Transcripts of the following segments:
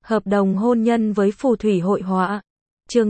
Hợp đồng hôn nhân với phù thủy hội họa. Chương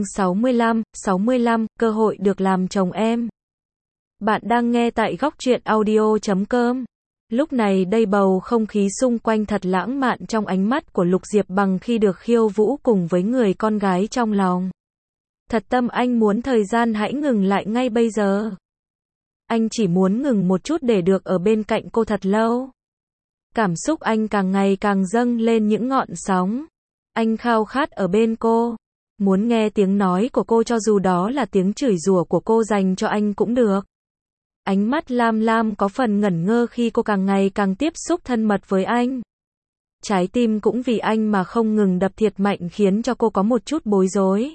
65, cơ hội được làm chồng em. Bạn đang nghe tại góc truyện audio.com. Lúc này đây bầu không khí xung quanh thật lãng mạn trong ánh mắt của Lục Diệp Bằng khi được khiêu vũ cùng với người con gái trong lòng. Thật tâm anh muốn thời gian hãy ngừng lại ngay bây giờ. Anh chỉ muốn ngừng một chút để được ở bên cạnh cô thật lâu. Cảm xúc anh càng ngày càng dâng lên những ngọn sóng. Anh khao khát ở bên cô. Muốn nghe tiếng nói của cô cho dù đó là tiếng chửi rủa của cô dành cho anh cũng được. Ánh mắt Lam Lam có phần ngẩn ngơ khi cô càng ngày càng tiếp xúc thân mật với anh. Trái tim cũng vì anh mà không ngừng đập thiệt mạnh khiến cho cô có một chút bối rối.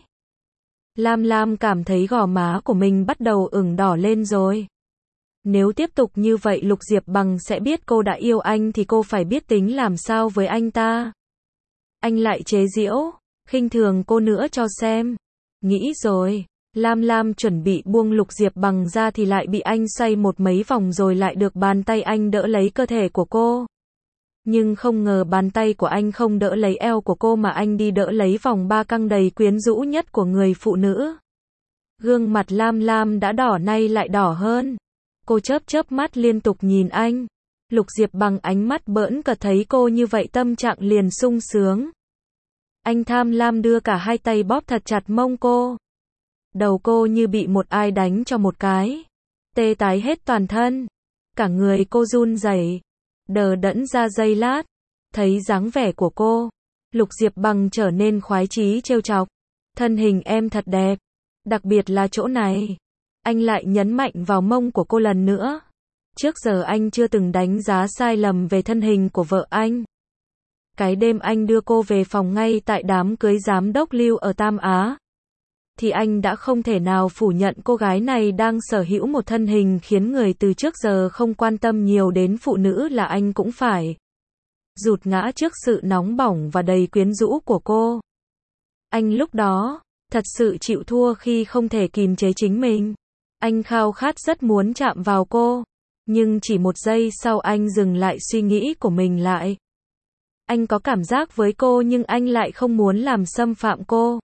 Lam Lam cảm thấy gò má của mình bắt đầu ửng đỏ lên rồi. Nếu tiếp tục như vậy Lục Diệp Bằng sẽ biết cô đã yêu anh thì cô phải biết tính làm sao với anh ta. Anh lại chế giễu, khinh thường cô nữa cho xem. Nghĩ rồi, Lam Lam chuẩn bị buông Lục Diệp Bằng ra thì lại bị anh xoay một mấy vòng rồi lại được bàn tay anh đỡ lấy cơ thể của cô. Nhưng không ngờ bàn tay của anh không đỡ lấy eo của cô mà anh đi đỡ lấy vòng ba căng đầy quyến rũ nhất của người phụ nữ. Gương mặt Lam Lam đã đỏ nay lại đỏ hơn. Cô chớp chớp mắt liên tục nhìn anh. Lục Diệp Bằng ánh mắt bỡn cợt thấy cô như vậy tâm trạng liền sung sướng. Anh tham lam đưa cả hai tay bóp thật chặt mông cô. Đầu cô như bị một ai đánh cho một cái. Tê tái hết toàn thân. Cả người cô run rẩy, đờ đẫn ra giây lát. Thấy dáng vẻ của cô, Lục Diệp Bằng trở nên khoái chí trêu chọc. Thân hình em thật đẹp. Đặc biệt là chỗ này. Anh lại nhấn mạnh vào mông của cô lần nữa. Trước giờ anh chưa từng đánh giá sai lầm về thân hình của vợ anh. Cái đêm anh đưa cô về phòng ngay tại đám cưới giám đốc Lưu ở Tam Á, thì anh đã không thể nào phủ nhận cô gái này đang sở hữu một thân hình khiến người từ trước giờ không quan tâm nhiều đến phụ nữ là anh cũng phải rụt ngã trước sự nóng bỏng và đầy quyến rũ của cô. Anh lúc đó thật sự chịu thua khi không thể kìm chế chính mình. Anh khao khát rất muốn chạm vào cô, nhưng chỉ một giây sau anh dừng lại suy nghĩ của mình lại. Anh có cảm giác với cô nhưng anh lại không muốn làm xâm phạm cô.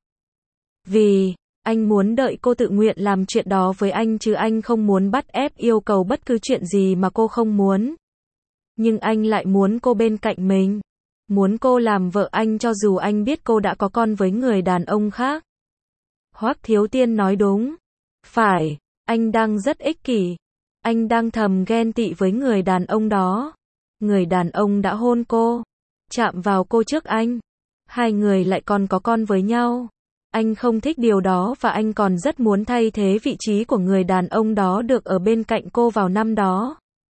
Vì anh muốn đợi cô tự nguyện làm chuyện đó với anh chứ anh không muốn bắt ép yêu cầu bất cứ chuyện gì mà cô không muốn. Nhưng anh lại muốn cô bên cạnh mình. Muốn cô làm vợ anh cho dù anh biết cô đã có con với người đàn ông khác. Hoắc Thiếu Tiên nói đúng. Phải, anh đang rất ích kỷ. Anh đang thầm ghen tị với người đàn ông đó. Người đàn ông đã hôn cô, chạm vào cô trước anh. Hai người lại còn có con với nhau. Anh không thích điều đó và anh còn rất muốn thay thế vị trí của người đàn ông đó được ở bên cạnh cô vào năm đó.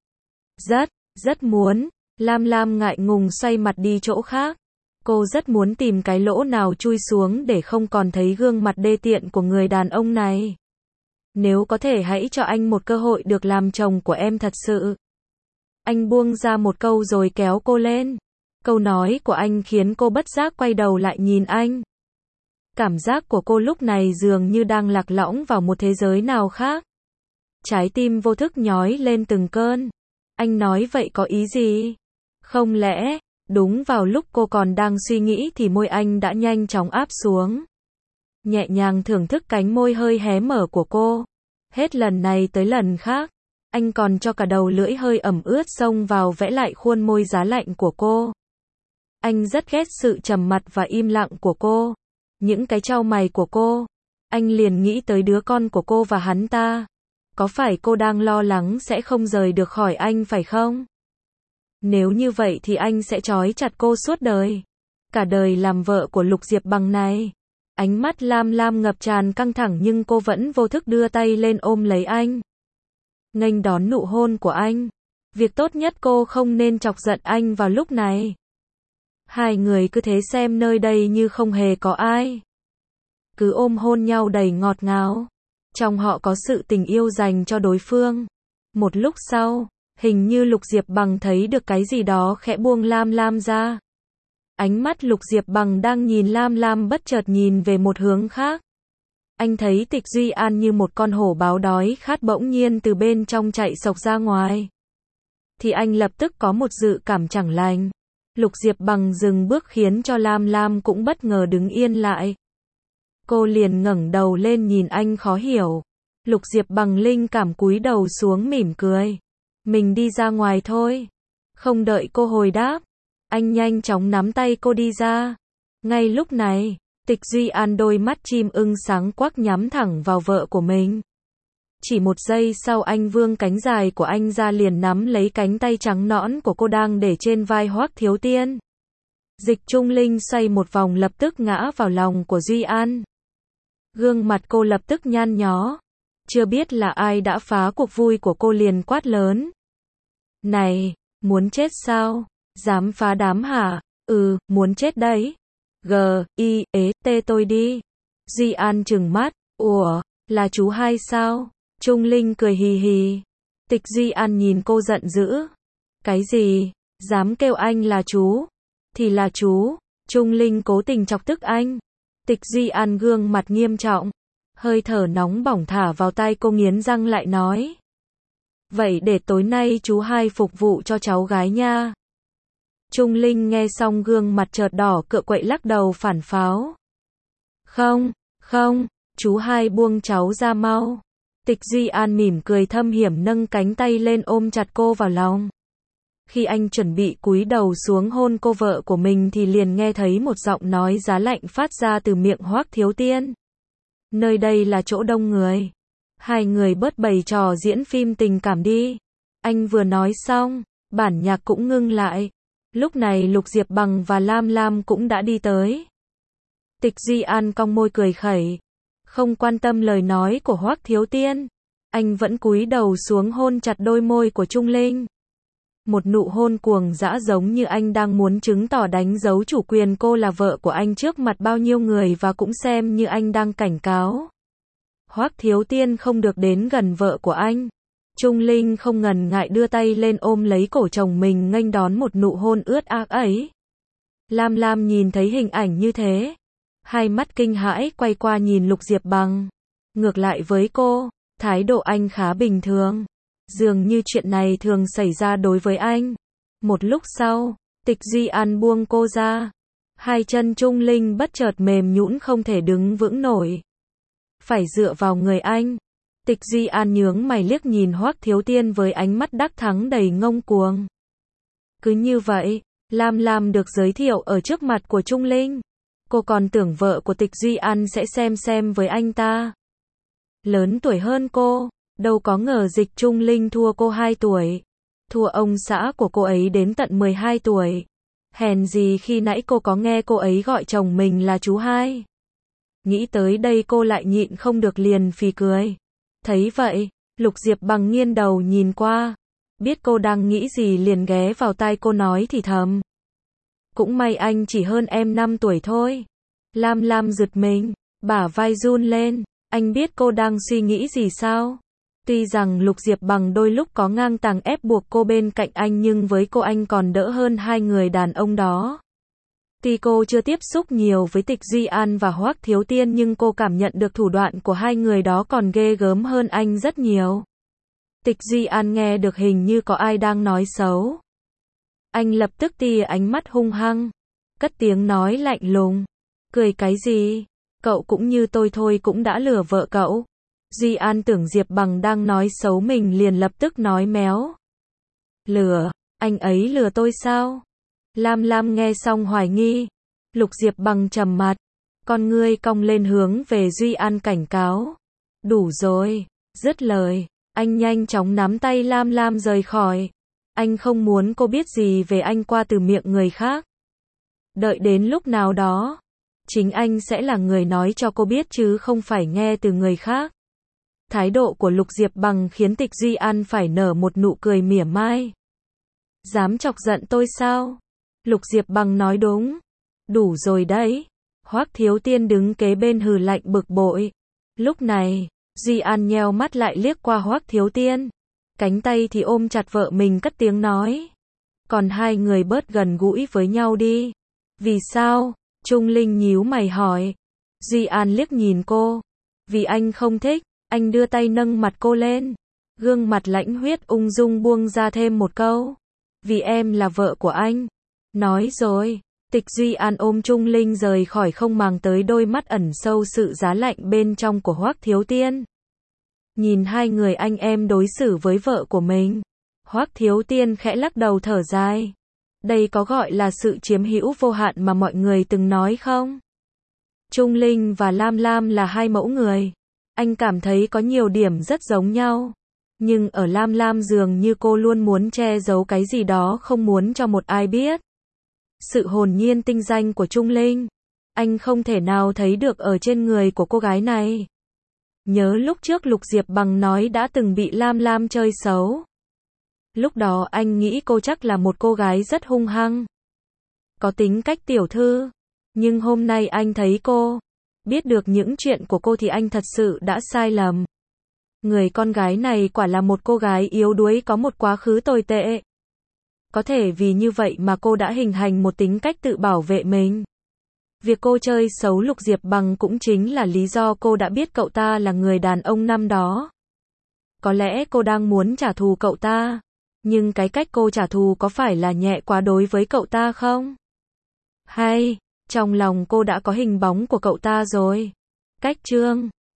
Rất muốn. Lam Lam ngại ngùng xoay mặt đi chỗ khác. Cô rất muốn tìm cái lỗ nào chui xuống để không còn thấy gương mặt đê tiện của người đàn ông này. Nếu có thể hãy cho anh một cơ hội được làm chồng của em thật sự. Anh buông ra một câu rồi kéo cô lên. Câu nói của anh khiến cô bất giác quay đầu lại nhìn anh. Cảm giác của cô lúc này dường như đang lạc lõng vào một thế giới nào khác. Trái tim vô thức nhói lên từng cơn. Anh nói vậy có ý gì? Không lẽ, đúng vào lúc cô còn đang suy nghĩ thì môi anh đã nhanh chóng áp xuống. Nhẹ nhàng thưởng thức cánh môi hơi hé mở của cô. Hết lần này tới lần khác, anh còn cho cả đầu lưỡi hơi ẩm ướt xông vào vẽ lại khuôn môi giá lạnh của cô. Anh rất ghét sự trầm mặc và im lặng của cô. Những cái chau mày của cô. Anh liền nghĩ tới đứa con của cô và hắn ta. Có phải cô đang lo lắng sẽ không rời được khỏi anh phải không? Nếu như vậy thì anh sẽ trói chặt cô suốt đời. Cả đời làm vợ của Lục Diệp Bằng này. Ánh mắt Lam Lam ngập tràn căng thẳng nhưng cô vẫn vô thức đưa tay lên ôm lấy anh. Nghênh đón nụ hôn của anh. Việc tốt nhất cô không nên chọc giận anh vào lúc này. Hai người cứ thế xem nơi đây như không hề có ai. Cứ ôm hôn nhau đầy ngọt ngào. Trong họ có sự tình yêu dành cho đối phương. Một lúc sau, hình như Lục Diệp Bằng thấy được cái gì đó khẽ buông Lam Lam ra. Ánh mắt Lục Diệp Bằng đang nhìn Lam Lam bất chợt nhìn về một hướng khác. Anh thấy Tịch Duy An như một con hổ báo đói khát bỗng nhiên từ bên trong chạy xộc ra ngoài. Thì anh lập tức có một dự cảm chẳng lành. Lục Diệp Bằng dừng bước khiến cho Lam Lam cũng bất ngờ đứng yên lại. Cô liền ngẩng đầu lên nhìn anh khó hiểu. Lục Diệp Bằng linh cảm cúi đầu xuống mỉm cười. Mình đi ra ngoài thôi. Không đợi cô hồi đáp, anh nhanh chóng nắm tay cô đi ra. Ngay lúc này, Tịch Duy An đôi mắt chim ưng sáng quắc nhắm thẳng vào vợ của mình. Chỉ một giây sau anh vươn cánh dài của anh ra liền nắm lấy cánh tay trắng nõn của cô đang để trên vai Hoắc Thiếu Tiên. Dịch Trung Linh xoay một vòng lập tức ngã vào lòng của Duy An. Gương mặt cô lập tức nhăn nhó. Chưa biết là ai đã phá cuộc vui của cô liền quát lớn. Này, muốn chết sao? Dám phá đám hả? Ừ, muốn chết đấy. G.I.E.T tôi đi. Duy An trừng mắt. Ủa, là chú hai sao? Trung Linh cười hì hì. Tịch Duy An nhìn cô giận dữ. Cái gì? Dám kêu anh là chú? Thì là chú. Trung Linh cố tình chọc tức anh. Tịch Duy An gương mặt nghiêm trọng. Hơi thở nóng bỏng thả vào tai cô nghiến răng lại nói. Vậy để tối nay chú hai phục vụ cho cháu gái nha. Trung Linh nghe xong gương mặt chợt đỏ cựa quậy lắc đầu phản pháo. Không, không, chú hai buông cháu ra mau. Tịch Duy An mỉm cười thâm hiểm nâng cánh tay lên ôm chặt cô vào lòng. Khi anh chuẩn bị cúi đầu xuống hôn cô vợ của mình thì liền nghe thấy một giọng nói giá lạnh phát ra từ miệng Hoắc Thiếu Tiên. Nơi đây là chỗ đông người. Hai người bớt bày trò diễn phim tình cảm đi. Anh vừa nói xong, bản nhạc cũng ngưng lại. Lúc này Lục Diệp Bằng và Lam Lam cũng đã đi tới. Tịch Duy An cong môi cười khẩy. Không quan tâm lời nói của Hoắc Thiếu Tiên. Anh vẫn cúi đầu xuống hôn chặt đôi môi của Trung Linh. Một nụ hôn cuồng dã giống như anh đang muốn chứng tỏ đánh dấu chủ quyền cô là vợ của anh trước mặt bao nhiêu người và cũng xem như anh đang cảnh cáo. Hoắc Thiếu Tiên không được đến gần vợ của anh. Trung Linh không ngần ngại đưa tay lên ôm lấy cổ chồng mình nghênh đón một nụ hôn ướt át ấy. Lam Lam nhìn thấy hình ảnh như thế. Hai mắt kinh hãi quay qua nhìn Lục Diệp Bằng. Ngược lại với cô, thái độ anh khá bình thường. Dường như chuyện này thường xảy ra đối với anh. Một lúc sau, Tịch Duy An buông cô ra. Hai chân Trung Linh bất chợt mềm nhũn không thể đứng vững nổi. Phải dựa vào người anh. Tịch Duy An nhướng mày liếc nhìn Hoắc Thiếu Tiên với ánh mắt đắc thắng đầy ngông cuồng. Cứ như vậy, Lam Lam được giới thiệu ở trước mặt của Trung Linh. Cô còn tưởng vợ của Tịch Duy An sẽ xem với anh ta. Lớn tuổi hơn cô, đâu có ngờ Dịch Trung Linh thua cô 2 tuổi. Thua ông xã của cô ấy đến tận 12 tuổi. Hèn gì khi nãy cô có nghe cô ấy gọi chồng mình là chú hai. Nghĩ tới đây cô lại nhịn không được liền phì cười. Thấy vậy, Lục Diệp Bằng nghiêng đầu nhìn qua. Biết cô đang nghĩ gì liền ghé vào tai cô nói thì thầm. Cũng may anh chỉ hơn em 5 tuổi thôi. Lam Lam giật mình, bả vai run lên. Anh biết cô đang suy nghĩ gì sao? Tuy rằng Lục Diệp Bằng đôi lúc có ngang tàng ép buộc cô bên cạnh anh nhưng với cô anh còn đỡ hơn hai người đàn ông đó. Tuy cô chưa tiếp xúc nhiều với Tịch Duy An và Hoắc Thiếu Tiên nhưng cô cảm nhận được thủ đoạn của hai người đó còn ghê gớm hơn anh rất nhiều. Tịch Duy An nghe được hình như có ai đang nói xấu. Anh lập tức tia ánh mắt hung hăng, cất tiếng nói lạnh lùng. Cười cái gì? Cậu cũng như tôi thôi cũng đã lừa vợ cậu. Duy An tưởng Diệp Bằng đang nói xấu mình liền lập tức nói méo. Lừa? Anh ấy lừa tôi sao? Lam Lam nghe xong hoài nghi. Lục Diệp Bằng trầm mặt. Con ngươi cong lên hướng về Duy An cảnh cáo. Đủ rồi. Dứt lời, anh nhanh chóng nắm tay Lam Lam rời khỏi. Anh không muốn cô biết gì về anh qua từ miệng người khác. Đợi đến lúc nào đó, chính anh sẽ là người nói cho cô biết chứ không phải nghe từ người khác. Thái độ của Lục Diệp Bằng khiến Tịch Duy An phải nở một nụ cười mỉa mai. Dám chọc giận tôi sao? Lục Diệp Bằng nói đúng. Đủ rồi đấy. Hoắc Thiếu Tiên đứng kế bên hừ lạnh bực bội. Lúc này, Duy An nheo mắt lại liếc qua Hoắc Thiếu Tiên. Cánh tay thì ôm chặt vợ mình cất tiếng nói. Còn hai người bớt gần gũi với nhau đi. Vì sao? Trung Linh nhíu mày hỏi. Duy An liếc nhìn cô. Vì anh không thích. Anh đưa tay nâng mặt cô lên. Gương mặt lãnh huyết ung dung buông ra thêm một câu. Vì em là vợ của anh. Nói rồi. Tịch Duy An ôm Trung Linh rời khỏi không màng tới đôi mắt ẩn sâu sự giá lạnh bên trong của Hoắc Thiếu Tiên. Nhìn hai người anh em đối xử với vợ của mình. Hoắc Thiếu Tiên khẽ lắc đầu thở dài. Đây có gọi là sự chiếm hữu vô hạn mà mọi người từng nói không? Trung Linh và Lam Lam là hai mẫu người. Anh cảm thấy có nhiều điểm rất giống nhau. Nhưng ở Lam Lam dường như cô luôn muốn che giấu cái gì đó không muốn cho một ai biết. Sự hồn nhiên tinh danh của Trung Linh, anh không thể nào thấy được ở trên người của cô gái này. Nhớ lúc trước Lục Diệp Bằng nói đã từng bị Lam Lam chơi xấu. Lúc đó anh nghĩ cô chắc là một cô gái rất hung hăng, có tính cách tiểu thư. Nhưng hôm nay anh thấy cô, biết được những chuyện của cô thì anh thật sự đã sai lầm. Người con gái này quả là một cô gái yếu đuối có một quá khứ tồi tệ. Có thể vì như vậy mà cô đã hình thành một tính cách tự bảo vệ mình. Việc cô chơi xấu Lục Diệp Bằng cũng chính là lý do cô đã biết cậu ta là người đàn ông năm đó. Có lẽ cô đang muốn trả thù cậu ta. Nhưng cái cách cô trả thù có phải là nhẹ quá đối với cậu ta không? Hay, trong lòng cô đã có hình bóng của cậu ta rồi. Cách chương